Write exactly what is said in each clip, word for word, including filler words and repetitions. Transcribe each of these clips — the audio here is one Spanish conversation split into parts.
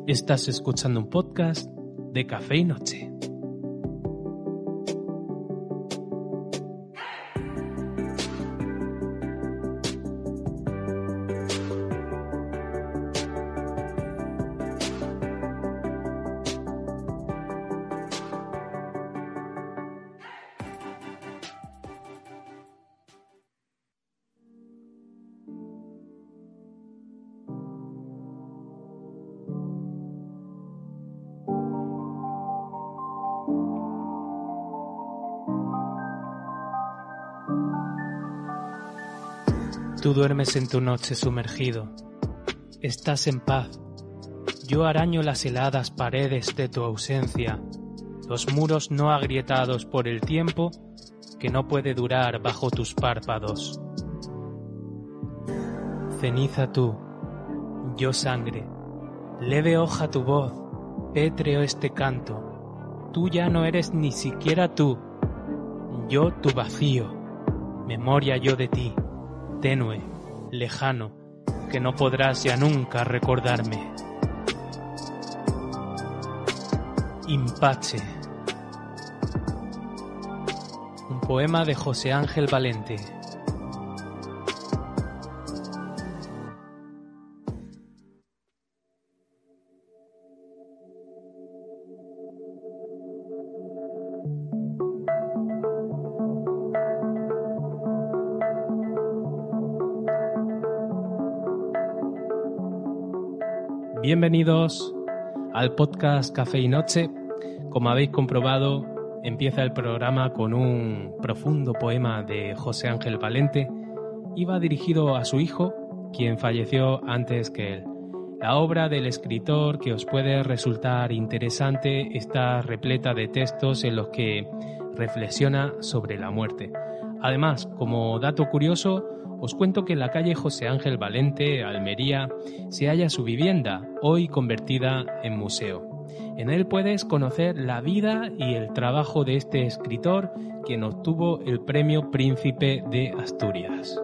Estás escuchando un podcast de Café y Noche. Tú duermes en tu noche sumergido, estás en paz. Yo araño las heladas paredes de tu ausencia, los muros no agrietados por el tiempo que no puede durar bajo tus párpados. Ceniza tú, yo sangre, leve hoja tu voz, pétreo este canto. Tú ya no eres ni siquiera tú, yo tu vacío, memoria yo de ti. Tenue, lejano, que no podrás ya nunca recordarme. Impache. Un poema de José Ángel Valente. Bienvenidos al podcast Café y Noche. Como habéis comprobado, empieza el programa con un profundo poema de José Ángel Valente y va dirigido a su hijo, quien falleció antes que él. La obra del escritor, que os puede resultar interesante, está repleta de textos en los que reflexiona sobre la muerte. Además, como dato curioso, os cuento que en la calle José Ángel Valente, Almería, se halla su vivienda, hoy convertida en museo. En él puedes conocer la vida y el trabajo de este escritor, quien obtuvo el Premio Príncipe de Asturias.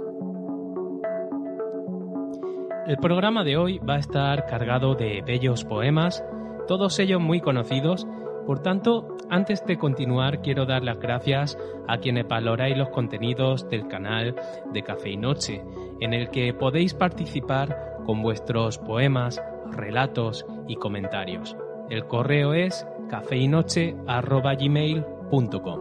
El programa de hoy va a estar cargado de bellos poemas, todos ellos muy conocidos. Por tanto, antes de continuar, quiero dar las gracias a quienes valoráis los contenidos del canal de Café y Noche, en el que podéis participar con vuestros poemas, relatos y comentarios. El correo es cafeinoche arroba gmail punto com.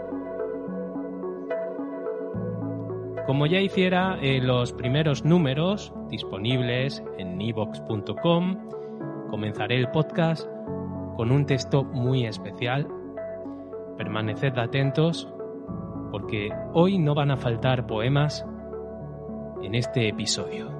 Como ya hiciera en los primeros números disponibles en iVoox punto com, comenzaré el podcast con un texto muy especial. Permaneced atentos porque hoy no van a faltar poemas en este episodio.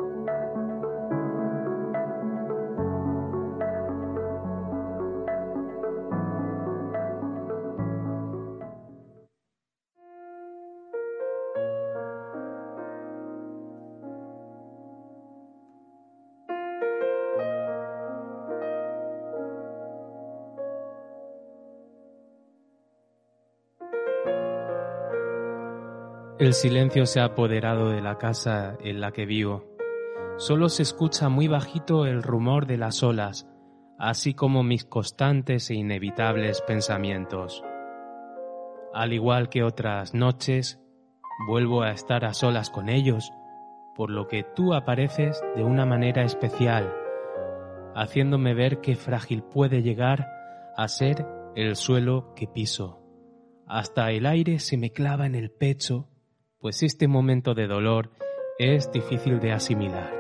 El silencio se ha apoderado de la casa en la que vivo. Solo se escucha muy bajito el rumor de las olas, así como mis constantes e inevitables pensamientos. Al igual que otras noches, vuelvo a estar a solas con ellos, por lo que tú apareces de una manera especial, haciéndome ver qué frágil puede llegar a ser el suelo que piso. Hasta el aire se me clava en el pecho, pues este momento de dolor es difícil de asimilar.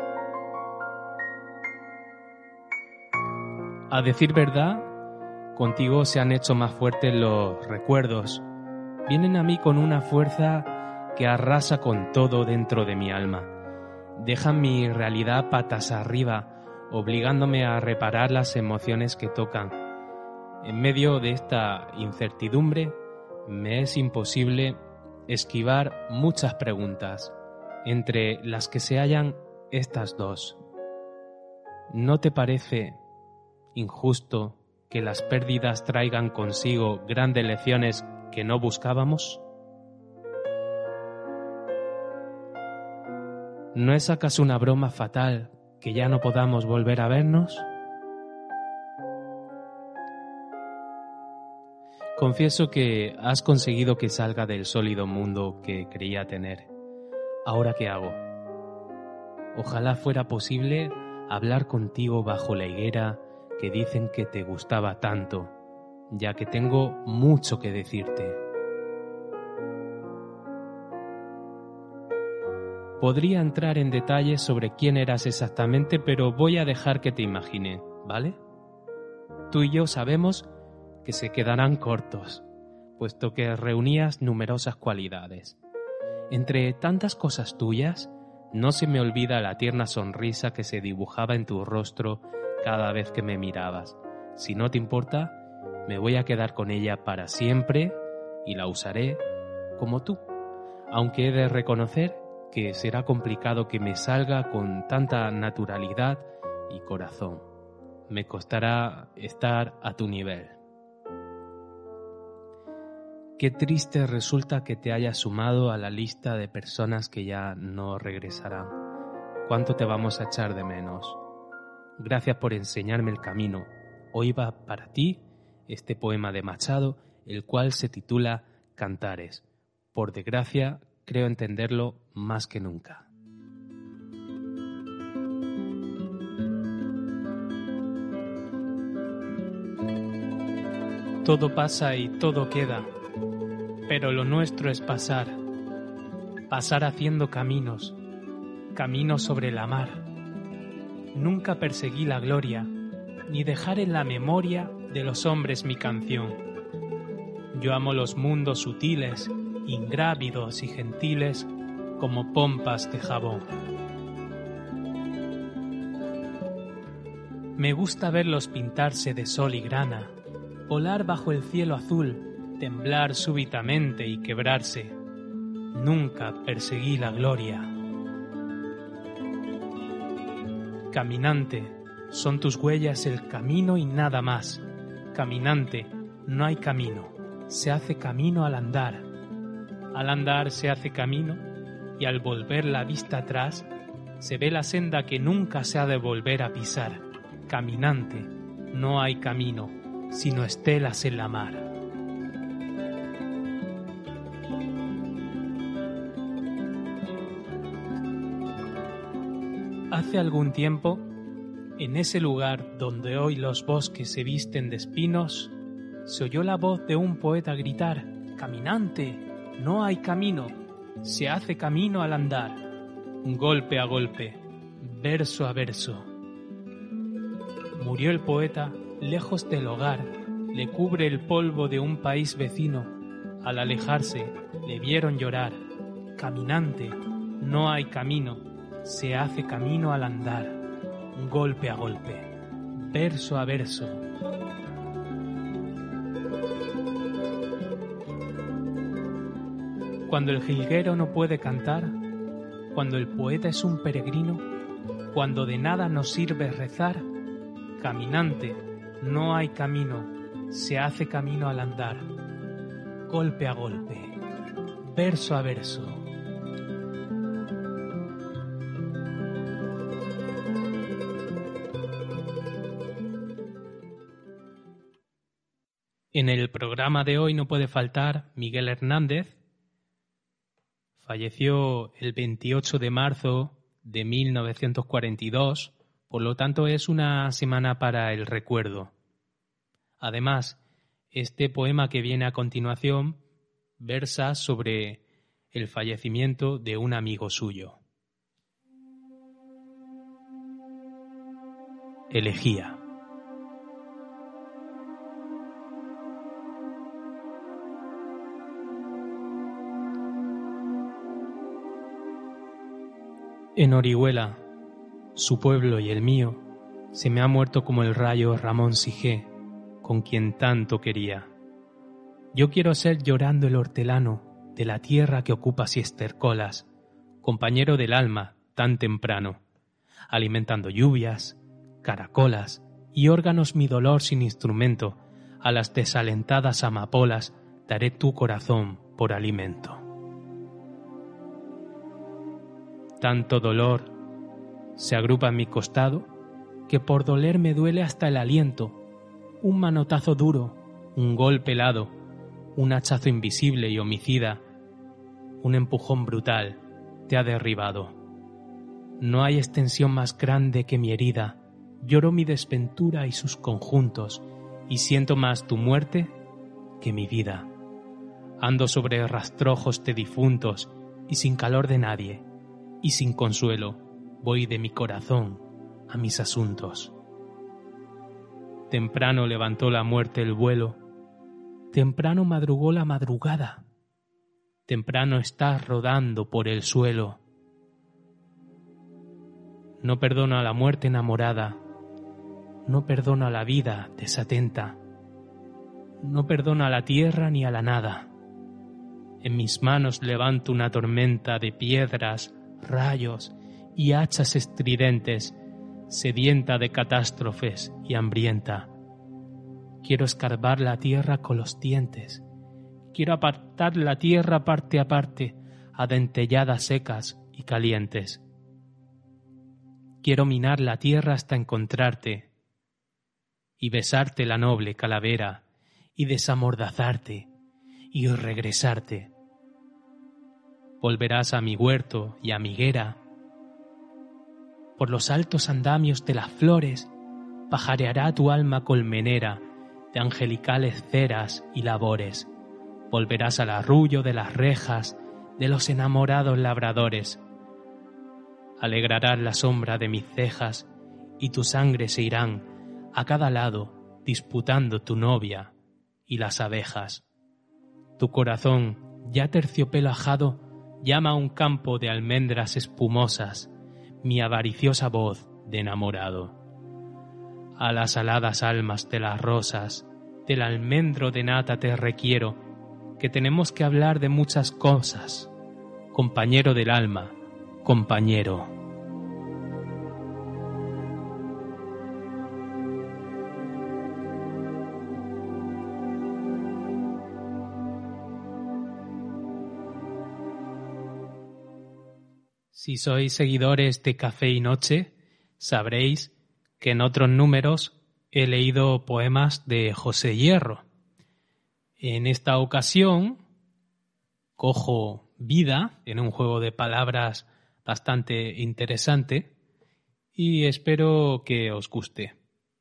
A decir verdad, contigo se han hecho más fuertes los recuerdos. Vienen a mí con una fuerza que arrasa con todo dentro de mi alma. Dejan mi realidad patas arriba, obligándome a reparar las emociones que tocan. En medio de esta incertidumbre, me es imposible esquivar muchas preguntas, entre las que se hallan estas dos. ¿No te parece injusto que las pérdidas traigan consigo grandes lecciones que no buscábamos? ¿No es acaso una broma fatal que ya no podamos volver a vernos? Confieso que has conseguido que salga del sólido mundo que creía tener. ¿Ahora qué hago? Ojalá fuera posible hablar contigo bajo la higuera que dicen que te gustaba tanto, ya que tengo mucho que decirte. Podría entrar en detalles sobre quién eras exactamente, pero voy a dejar que te imagine, ¿vale? Tú y yo sabemos que se quedarán cortos, puesto que reunías numerosas cualidades. Entre tantas cosas tuyas, no se me olvida la tierna sonrisa que se dibujaba en tu rostro cada vez que me mirabas. Si no te importa, me voy a quedar con ella para siempre y la usaré como tú, aunque he de reconocer que será complicado que me salga con tanta naturalidad y corazón. Me costará estar a tu nivel. Qué triste resulta que te hayas sumado a la lista de personas que ya no regresarán. ¿Cuánto te vamos a echar de menos? Gracias por enseñarme el camino. Hoy va para ti este poema de Machado, el cual se titula Cantares. Por desgracia, creo entenderlo más que nunca. Todo pasa y todo queda, pero lo nuestro es pasar, pasar haciendo caminos, caminos sobre la mar. Nunca perseguí la gloria, ni dejar en la memoria de los hombres mi canción. Yo amo los mundos sutiles, ingrávidos y gentiles, como pompas de jabón. Me gusta verlos pintarse de sol y grana, volar bajo el cielo azul, temblar súbitamente y quebrarse. Nunca perseguí la gloria. Caminante, son tus huellas el camino y nada más. Caminante, no hay camino, se hace camino al andar. Al andar se hace camino y al volver la vista atrás se ve la senda que nunca se ha de volver a pisar. Caminante, no hay camino, sino estelas en la mar. Hace algún tiempo, en ese lugar donde hoy los bosques se visten de espinos, se oyó la voz de un poeta gritar: «Caminante, no hay camino, se hace camino al andar, golpe a golpe, verso a verso». Murió el poeta lejos del hogar, le cubre el polvo de un país vecino. Al alejarse, le vieron llorar. Caminante, no hay camino, se hace camino al andar, golpe a golpe, verso a verso. Cuando el jilguero no puede cantar, cuando el poeta es un peregrino, cuando de nada nos sirve rezar, caminante, no hay camino, se hace camino al andar, golpe a golpe, verso a verso. En el programa de hoy no puede faltar Miguel Hernández. Falleció el veintiocho de marzo de mil novecientos cuarenta y dos, por lo tanto es una semana para el recuerdo. Además, este poema que viene a continuación versa sobre el fallecimiento de un amigo suyo. Elegía. En Orihuela, su pueblo y el mío, se me ha muerto como el rayo Ramón Sigé, con quien tanto quería. Yo quiero ser llorando el hortelano de la tierra que ocupas y estercolas, compañero del alma tan temprano, alimentando lluvias, caracolas y órganos mi dolor sin instrumento, a las desalentadas amapolas daré tu corazón por alimento. Tanto dolor se agrupa en mi costado que por doler me duele hasta el aliento. Un manotazo duro, un golpe helado, un hachazo invisible y homicida, un empujón brutal, te ha derribado. No hay extensión más grande que mi herida, lloro mi desventura y sus conjuntos, y siento más tu muerte que mi vida. Ando sobre rastrojos de difuntos, y sin calor de nadie, y sin consuelo, voy de mi corazón a mis asuntos. Temprano levantó la muerte el vuelo, temprano madrugó la madrugada, temprano estás rodando por el suelo. No perdono a la muerte enamorada, no perdono a la vida desatenta, no perdono a la tierra ni a la nada. En mis manos levanto una tormenta de piedras, rayos y hachas estridentes, sedienta de catástrofes y hambrienta. Quiero escarbar la tierra con los dientes, quiero apartar la tierra parte a parte, a dentelladas secas y calientes. Quiero minar la tierra hasta encontrarte, y besarte la noble calavera, y desamordazarte, y regresarte. Volverás a mi huerto y a mi higuera. Por los altos andamios de las flores, pajareará tu alma colmenera de angelicales ceras y labores. Volverás al arrullo de las rejas de los enamorados labradores. Alegrarás la sombra de mis cejas y tu sangre se irán a cada lado disputando tu novia y las abejas. Tu corazón, ya terciopelo ajado, llama a un campo de almendras espumosas mi avariciosa voz de enamorado. A las aladas almas de las rosas, del almendro de nata te requiero, que tenemos que hablar de muchas cosas. Compañero del alma, compañero. Si sois seguidores de Café y Noche, sabréis que en otros números he leído poemas de José Hierro. En esta ocasión cojo Vida, tiene un juego de palabras bastante interesante y espero que os guste.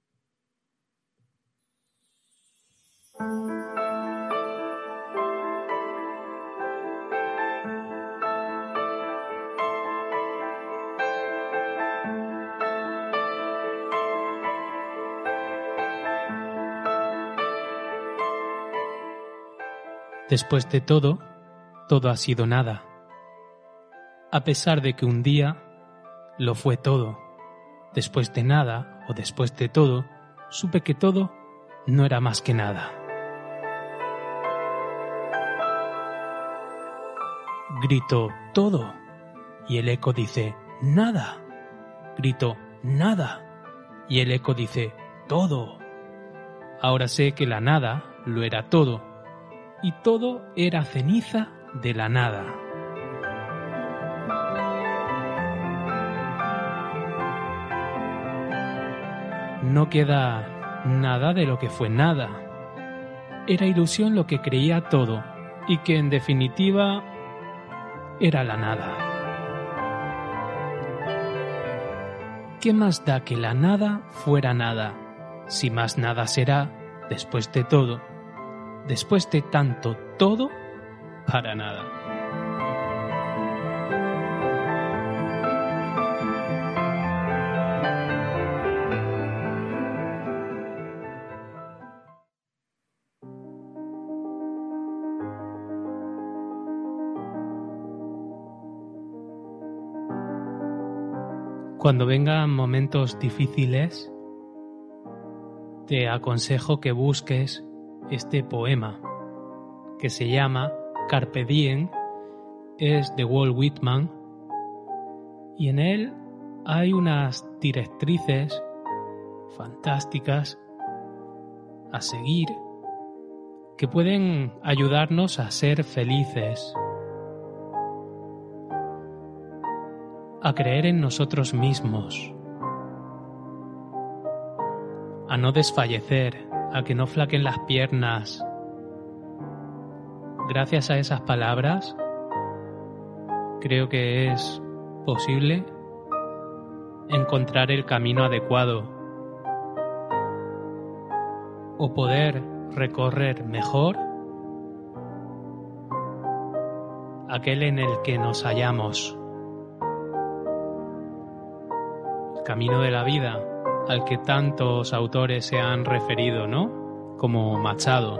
Después de todo, todo ha sido nada, a pesar de que un día lo fue todo. Después de nada, o después de todo, supe que todo no era más que nada. Grito, todo, y el eco dice, nada. Grito, nada, y el eco dice, todo. Ahora sé que la nada lo era todo, y todo era ceniza de la nada. No queda nada de lo que fue nada. Era ilusión lo que creía todo, y que en definitiva era la nada. ¿Qué más da que la nada fuera nada, si más nada será, después de todo, después de tanto todo, para nada? Cuando vengan momentos difíciles, te aconsejo que busques este poema que se llama Carpe Diem, es de Walt Whitman, y en él hay unas directrices fantásticas a seguir que pueden ayudarnos a ser felices, a creer en nosotros mismos, a no desfallecer, a que no flaquen las piernas, gracias a esas palabras, creo que es posible encontrar el camino adecuado o poder recorrer mejor aquel en el que nos hallamos. El camino de la vida al que tantos autores se han referido, ¿no? Como Machado.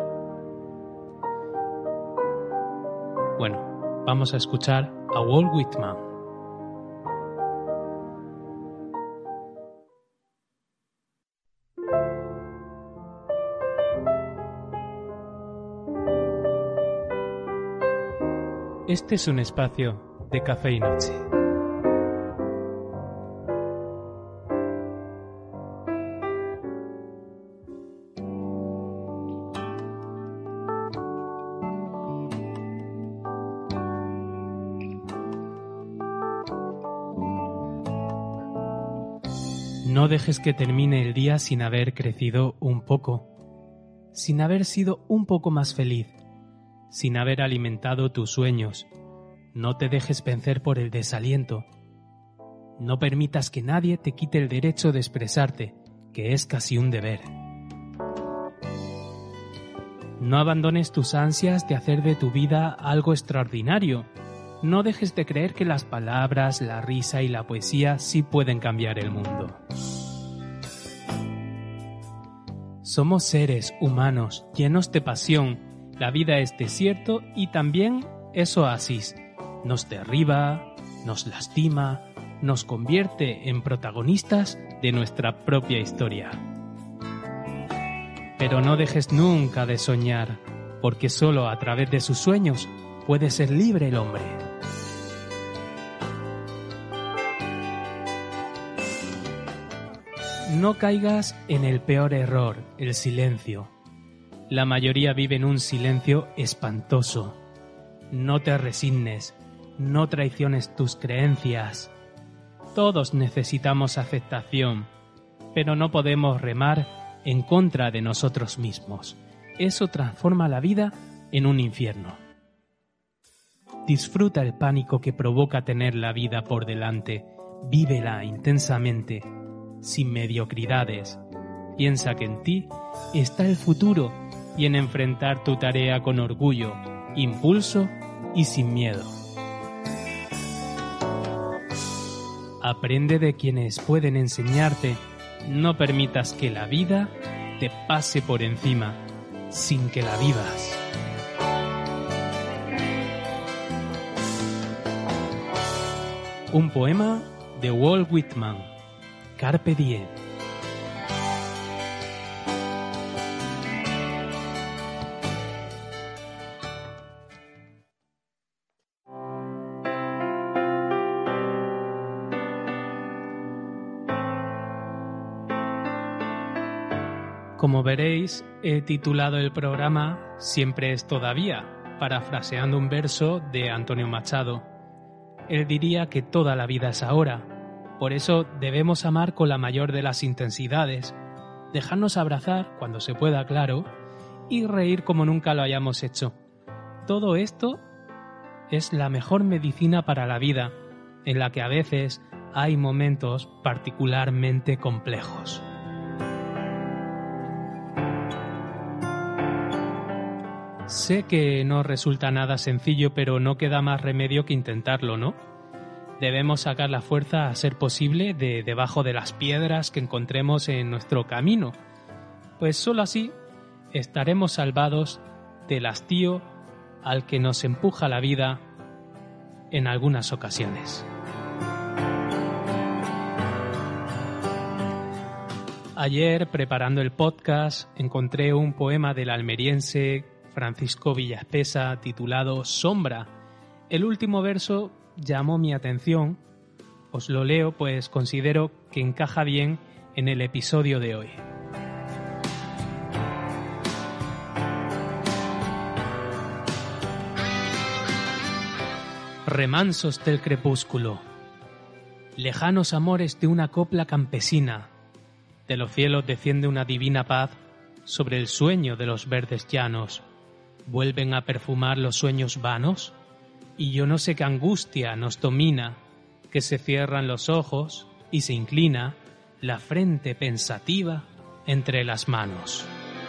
Bueno, vamos a escuchar a Walt Whitman. Este es un espacio de café y noche. No dejes que termine el día sin haber crecido un poco, sin haber sido un poco más feliz, sin haber alimentado tus sueños. No te dejes vencer por el desaliento. No permitas que nadie te quite el derecho de expresarte, que es casi un deber. No abandones tus ansias de hacer de tu vida algo extraordinario. No dejes de creer que las palabras, la risa y la poesía sí pueden cambiar el mundo. Somos seres humanos llenos de pasión. La vida es desierto y también es oasis. Nos derriba, nos lastima, nos convierte en protagonistas de nuestra propia historia. Pero no dejes nunca de soñar, porque solo a través de sus sueños puede ser libre el hombre. No caigas en el peor error, el silencio. La mayoría vive en un silencio espantoso. No te resignes, no traiciones tus creencias. Todos necesitamos aceptación, pero no podemos remar en contra de nosotros mismos. Eso transforma la vida en un infierno. Disfruta el pánico que provoca tener la vida por delante. Vívela intensamente, sin mediocridades. Piensa que en ti está el futuro y en enfrentar tu tarea con orgullo, impulso y sin miedo. Aprende de quienes pueden enseñarte. No permitas que la vida te pase por encima sin que la vivas. Un poema de Walt Whitman. Carpe diem. Como veréis, he titulado el programa Siempre es todavía, parafraseando un verso de Antonio Machado. Él diría que toda la vida es ahora. Por eso debemos amar con la mayor de las intensidades, dejarnos abrazar cuando se pueda, claro, y reír como nunca lo hayamos hecho. Todo esto es la mejor medicina para la vida, en la que a veces hay momentos particularmente complejos. Sé que no resulta nada sencillo, pero no queda más remedio que intentarlo, ¿no? Debemos sacar la fuerza a ser posible de debajo de las piedras que encontremos en nuestro camino, pues solo así estaremos salvados del hastío al que nos empuja la vida en algunas ocasiones. Ayer, preparando el podcast, encontré un poema del almeriense Francisco Villaspesa titulado Sombra. El último verso llamó mi atención. Os lo leo, pues considero que encaja bien en el episodio de hoy. Remansos del crepúsculo, lejanos amores de una copla campesina, de los cielos desciende una divina paz sobre el sueño de los verdes llanos. vuelven a perfumar los sueños vanos, y yo no sé qué angustia nos domina, que se cierran los ojos y se inclina la frente pensativa entre las manos.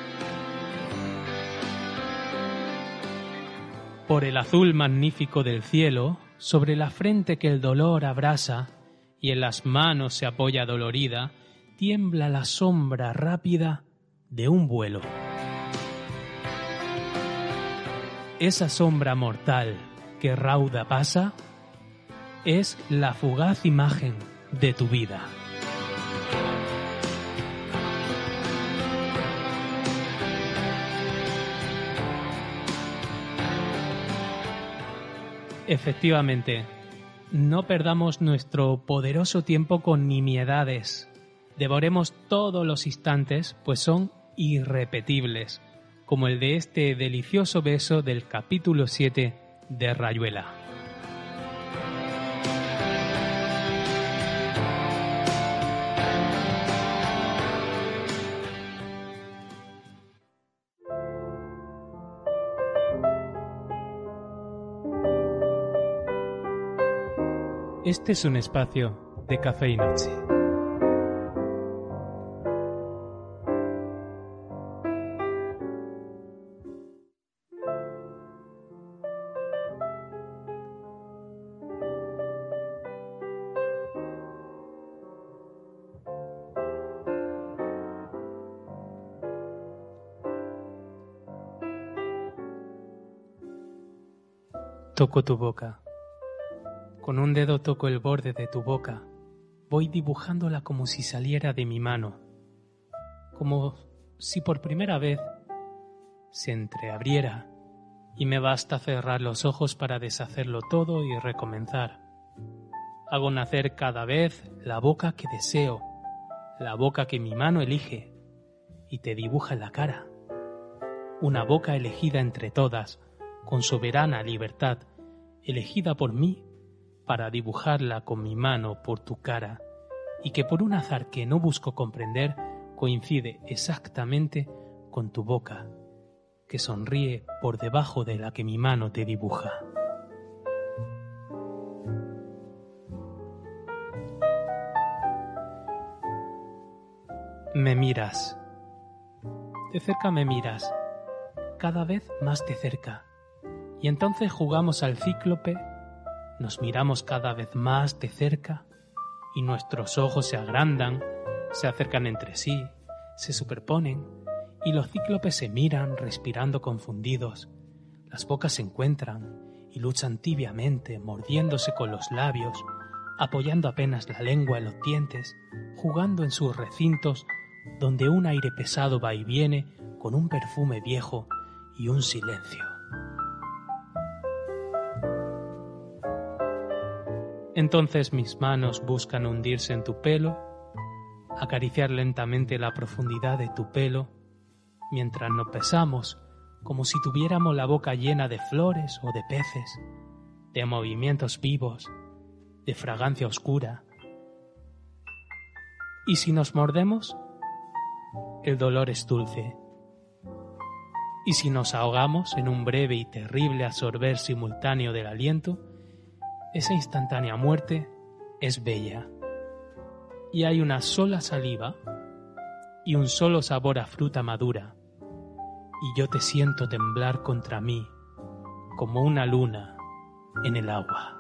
Por el azul magnífico del cielo, sobre la frente que el dolor abrasa, y en las manos se apoya dolorida, tiembla la sombra rápida de un vuelo. Esa sombra mortal que rauda pasa es la fugaz imagen de tu vida. Efectivamente, no perdamos nuestro poderoso tiempo con nimiedades. Devoremos todos los instantes, pues son irrepetibles, como el de este delicioso beso del capítulo siete de Rayuela. Este es un espacio de Café y Noche. Toco tu boca. Con un dedo toco el borde de tu boca. Voy dibujándola como si saliera de mi mano. Como si por primera vez se entreabriera y me basta cerrar los ojos para deshacerlo todo y recomenzar. Hago nacer cada vez la boca que deseo, la boca que mi mano elige y te dibuja en la cara. Una boca elegida entre todas, con soberana libertad, elegida por mí para dibujarla con mi mano por tu cara, y que por un azar que no busco comprender coincide exactamente con tu boca, que sonríe por debajo de la que mi mano te dibuja. Me miras. De cerca me miras, cada vez más de cerca, y entonces jugamos al cíclope. Nos miramos cada vez más de cerca y nuestros ojos se agrandan, se acercan entre sí, se superponen y los cíclopes se miran respirando confundidos. Las bocas se encuentran y luchan tibiamente, mordiéndose con los labios, apoyando apenas la lengua en los dientes, jugando en sus recintos donde un aire pesado va y viene con un perfume viejo y un silencio. Entonces mis manos buscan hundirse en tu pelo, acariciar lentamente la profundidad de tu pelo, mientras nos besamos como si tuviéramos la boca llena de flores o de peces, de movimientos vivos, de fragancia oscura. Y si nos mordemos, el dolor es dulce. Y si nos ahogamos en un breve y terrible absorber simultáneo del aliento, esa instantánea muerte es bella. Y hay una sola saliva y un solo sabor a fruta madura. Y yo te siento temblar contra mí como una luna en el agua.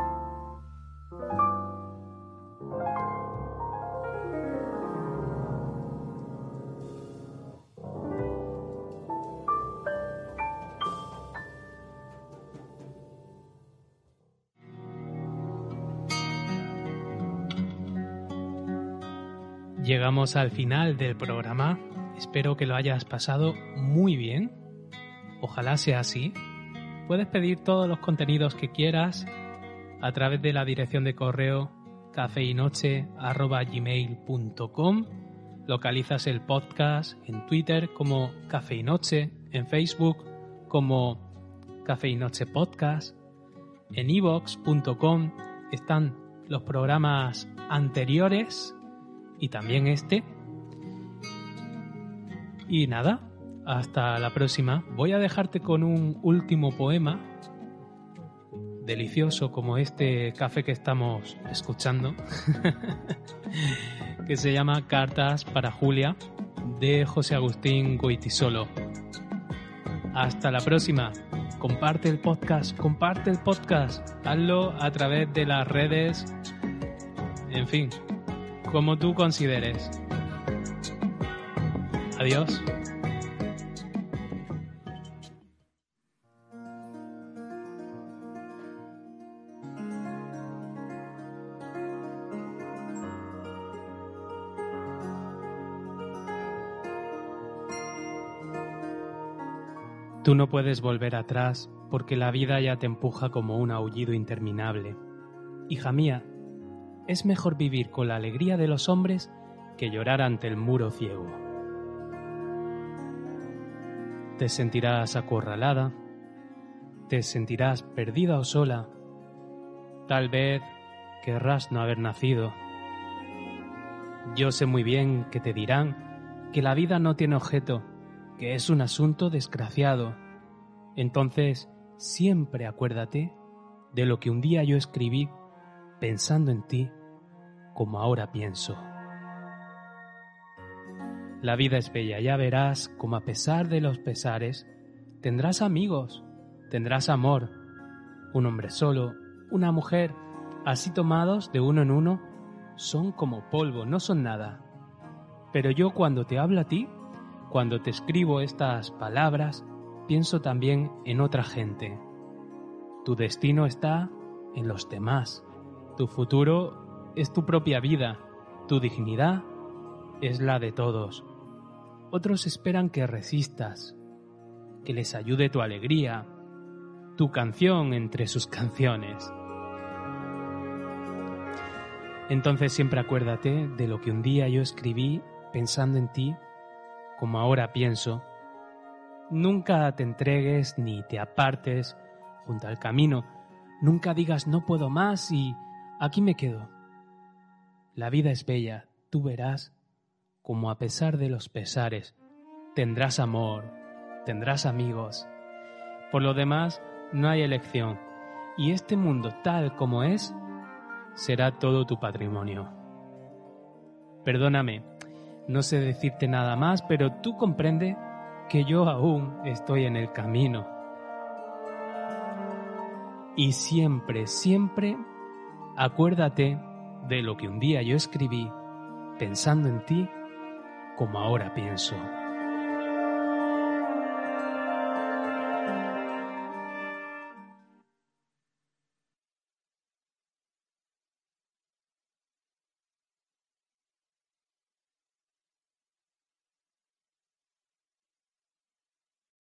Llegamos al final del programa. Espero que lo hayas pasado muy bien. Ojalá sea así. Puedes pedir todos los contenidos que quieras a través de la dirección de correo cafeinoche arroba gmail punto com. Localizas el podcast en Twitter como Café y Noche, en Facebook como Café y Noche Podcast. En i vox punto com están los programas anteriores y también este. Y nada, hasta la próxima. Voy a dejarte con un último poema, delicioso como este café que estamos escuchando, que se llama Cartas para Julia, de José Agustín Goytisolo. Hasta la próxima. Comparte el podcast, comparte el podcast. Hazlo a través de las redes, en fin, como tú consideres. Adiós. Tú no puedes volver atrás porque la vida ya te empuja como un aullido interminable. Hija mía, es mejor vivir con la alegría de los hombres que llorar ante el muro ciego. Te sentirás acorralada, te sentirás perdida o sola, tal vez querrás no haber nacido. Yo sé muy bien que te dirán que la vida no tiene objeto, que es un asunto desgraciado. Entonces, siempre acuérdate de lo que un día yo escribí pensando en ti como ahora pienso. La vida es bella, ya verás como a pesar de los pesares tendrás amigos, tendrás amor. Un hombre solo, una mujer, así tomados de uno en uno, son como polvo, no son nada. Pero yo cuando te hablo a ti, cuando te escribo estas palabras, pienso también en otra gente. Tu destino está en los demás. Tu futuro es tu propia vida. Tu dignidad es la de todos. Otros esperan que resistas, que les ayude tu alegría, tu canción entre sus canciones. Entonces siempre acuérdate de lo que un día yo escribí pensando en ti como ahora pienso. Nunca te entregues ni te apartes junto al camino. Nunca digas no puedo más y aquí me quedo. La vida es bella, tú verás como a pesar de los pesares tendrás amor, tendrás amigos. Por lo demás no hay elección y este mundo tal como es será todo tu patrimonio. Perdóname, no sé decirte nada más, pero tú comprende que yo aún estoy en el camino. Y siempre, siempre acuérdate de lo que un día yo escribí pensando en ti como ahora pienso.